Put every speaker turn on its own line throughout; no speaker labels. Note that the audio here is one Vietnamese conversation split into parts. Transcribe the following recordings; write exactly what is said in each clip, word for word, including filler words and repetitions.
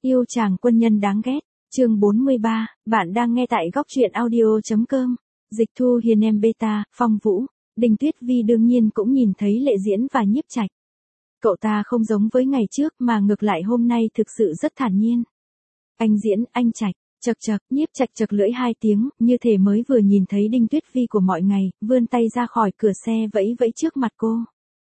Yêu chàng quân nhân đáng ghét, chương bốn mươi ba, bạn đang nghe tại góc truyện audio.com. Dịch Thu Hiền em beta, Phong Vũ, Đinh Tuyết Vi đương nhiên cũng nhìn thấy Lệ Diễn và Nhiếp Trạch. Cậu ta không giống với ngày trước mà ngược lại hôm nay thực sự rất thản nhiên. Anh Diễn, anh Trạch, chật chật, Nhiếp Trạch chật lưỡi hai tiếng, như thể mới vừa nhìn thấy Đinh Tuyết Vi của mọi ngày, vươn tay ra khỏi cửa xe vẫy vẫy trước mặt cô.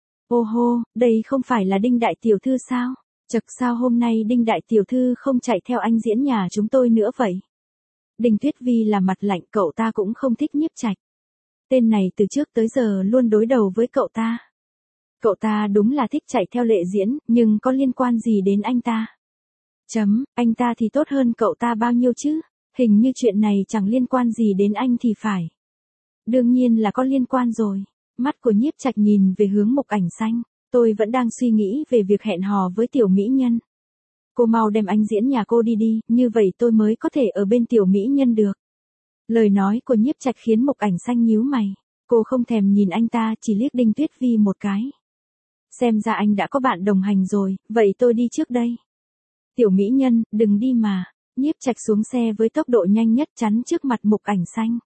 Ô hô, đây không phải là Đinh đại tiểu thư sao? Chật sao hôm nay Đinh đại tiểu thư không chạy theo anh Diễn nhà chúng tôi nữa vậy? Đinh Tuyết Vi là mặt lạnh, cậu ta cũng không thích Nhiếp Trạch. Tên này từ trước tới giờ luôn đối đầu với cậu ta. Cậu ta đúng là thích chạy theo Lệ Diễn, nhưng có liên quan gì đến anh ta? Chấm, anh ta thì tốt hơn cậu ta bao nhiêu chứ? Hình như chuyện này chẳng liên quan gì đến anh thì phải. Đương nhiên là có liên quan rồi. Mắt của Nhiếp Trạch nhìn về hướng Mục Ảnh Xanh. Tôi vẫn đang suy nghĩ về việc hẹn hò với tiểu mỹ nhân. Cô mau đem anh Diễn nhà cô đi đi, như vậy tôi mới có thể ở bên tiểu mỹ nhân được. Lời nói của Nhiếp Trạch khiến Mục Ảnh Xanh nhíu mày. Cô không thèm nhìn anh ta, chỉ liếc Đinh Tuyết Vi một cái. Xem ra anh đã có bạn đồng hành rồi, vậy tôi đi trước đây. Tiểu mỹ nhân, đừng đi mà. Nhiếp Trạch xuống xe với tốc độ nhanh nhất chắn trước mặt Mục Ảnh Xanh.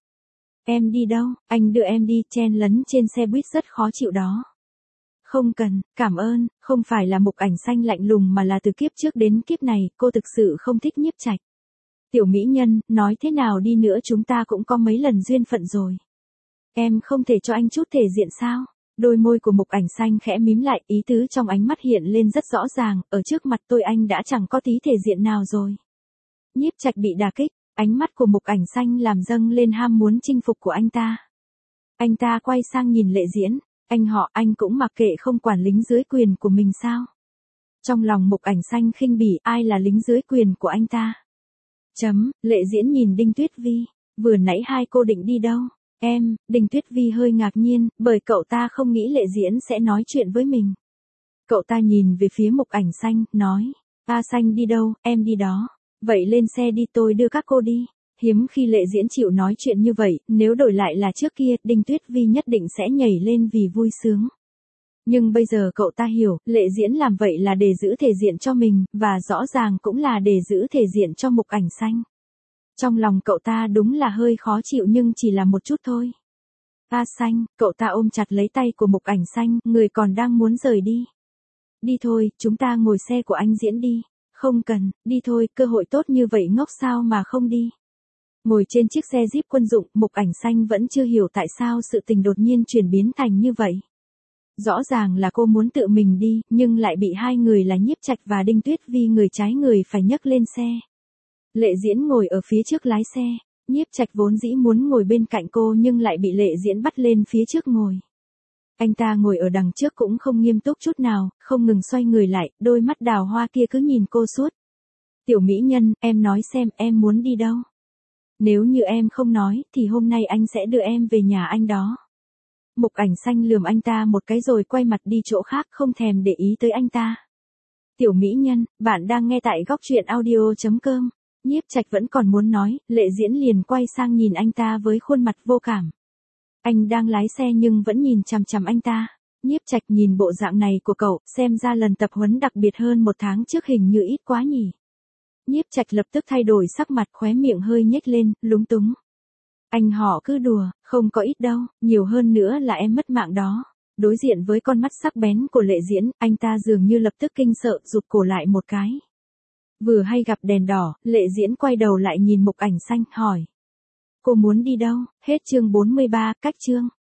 Em đi đâu, anh đưa em đi, chen lấn trên xe buýt rất khó chịu đó. Không cần, cảm ơn, không phải là Mục Ảnh Xanh lạnh lùng mà là từ kiếp trước đến kiếp này, cô thực sự không thích Nhiếp Trạch. Tiểu mỹ nhân, nói thế nào đi nữa chúng ta cũng có mấy lần duyên phận rồi. Em không thể cho anh chút thể diện sao? Đôi môi của Mục Ảnh Xanh khẽ mím lại, ý tứ trong ánh mắt hiện lên rất rõ ràng, ở trước mặt tôi anh đã chẳng có tí thể diện nào rồi. Nhiếp Trạch bị đả kích, ánh mắt của Mục Ảnh Xanh làm dâng lên ham muốn chinh phục của anh ta. Anh ta quay sang nhìn Lệ Diễn, anh họ anh cũng mặc kệ không quản lính dưới quyền của mình sao? Trong lòng Mục Ảnh Xanh khinh bỉ, ai là lính dưới quyền của anh ta? Chấm, Lệ Diễn nhìn Đinh Tuyết Vi, vừa nãy hai cô định đi đâu? Em, Đinh Tuyết Vi hơi ngạc nhiên, bởi cậu ta không nghĩ Lệ Diễn sẽ nói chuyện với mình. Cậu ta nhìn về phía Mục Ảnh Xanh, nói, A Xanh đi đâu, em đi đó. Vậy lên xe đi, tôi đưa các cô đi. Hiếm khi Lệ Diễn chịu nói chuyện như vậy, nếu đổi lại là trước kia, Đinh Tuyết Vi nhất định sẽ nhảy lên vì vui sướng. Nhưng bây giờ cậu ta hiểu, Lệ Diễn làm vậy là để giữ thể diện cho mình, và rõ ràng cũng là để giữ thể diện cho Mục Ảnh Xanh. Trong lòng cậu ta đúng là hơi khó chịu nhưng chỉ là một chút thôi. A Xanh, cậu ta ôm chặt lấy tay của Mục Ảnh Xanh, người còn đang muốn rời đi. Đi thôi, chúng ta ngồi xe của anh Diễn đi. Không cần, đi thôi, cơ hội tốt như vậy ngốc sao mà không đi. Ngồi trên chiếc xe Jeep quân dụng, Mục Ảnh Xanh vẫn chưa hiểu tại sao sự tình đột nhiên chuyển biến thành như vậy. Rõ ràng là cô muốn tự mình đi, nhưng lại bị hai người là Nhiếp Trạch và Đinh Tuyết Vi người trái người phải nhấc lên xe. Lệ Diễn ngồi ở phía trước lái xe, Nhiếp Trạch vốn dĩ muốn ngồi bên cạnh cô nhưng lại bị Lệ Diễn bắt lên phía trước ngồi. Anh ta ngồi ở đằng trước cũng không nghiêm túc chút nào, không ngừng xoay người lại, đôi mắt đào hoa kia cứ nhìn cô suốt. Tiểu mỹ nhân, em nói xem em muốn đi đâu? Nếu như em không nói, thì hôm nay anh sẽ đưa em về nhà anh đó. Mục Ảnh Xanh lườm anh ta một cái rồi quay mặt đi chỗ khác không thèm để ý tới anh ta. Tiểu mỹ nhân, bạn đang nghe tại góc truyện audio.com. Nhiếp Trạch vẫn còn muốn nói, Lệ Diễn liền quay sang nhìn anh ta với khuôn mặt vô cảm. Anh đang lái xe nhưng vẫn nhìn chằm chằm anh ta. Nhiếp Trạch nhìn bộ dạng này của cậu, xem ra lần tập huấn đặc biệt hơn một tháng trước hình như ít quá nhỉ. Nhiếp Trạch lập tức thay đổi sắc mặt, khóe miệng hơi nhếch lên, lúng túng. Anh họ cứ đùa, không có ít đâu, nhiều hơn nữa là em mất mạng đó. Đối diện với con mắt sắc bén của Lệ Diễn, anh ta dường như lập tức kinh sợ, rụt cổ lại một cái. Vừa hay gặp đèn đỏ, Lệ Diễn quay đầu lại nhìn Mục Ảnh Xanh, hỏi. Cô muốn đi đâu? Hết chương bốn mươi ba, cách chương.